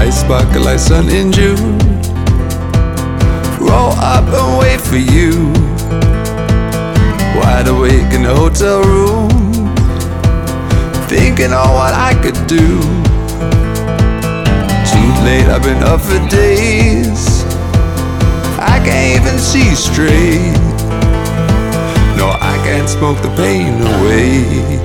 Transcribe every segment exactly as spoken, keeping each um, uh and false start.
eyes sparkle like sun in June. Roll up and wait for you, wide awake in the hotel room, thinking on what I could do. Too late, I've been up for days, I can't even see straight. No, I can't smoke the pain away.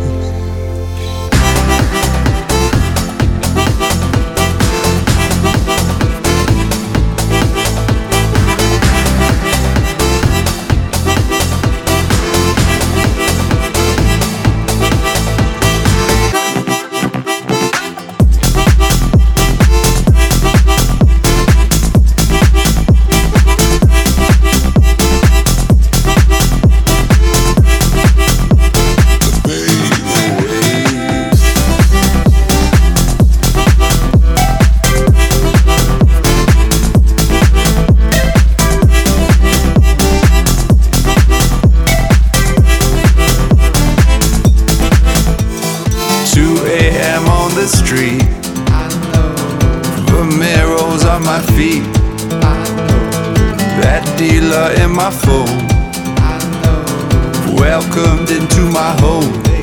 two a.m. on the street, I know. Romero's on my feet, I know. That dealer in my phone, I know. Welcomed into my home.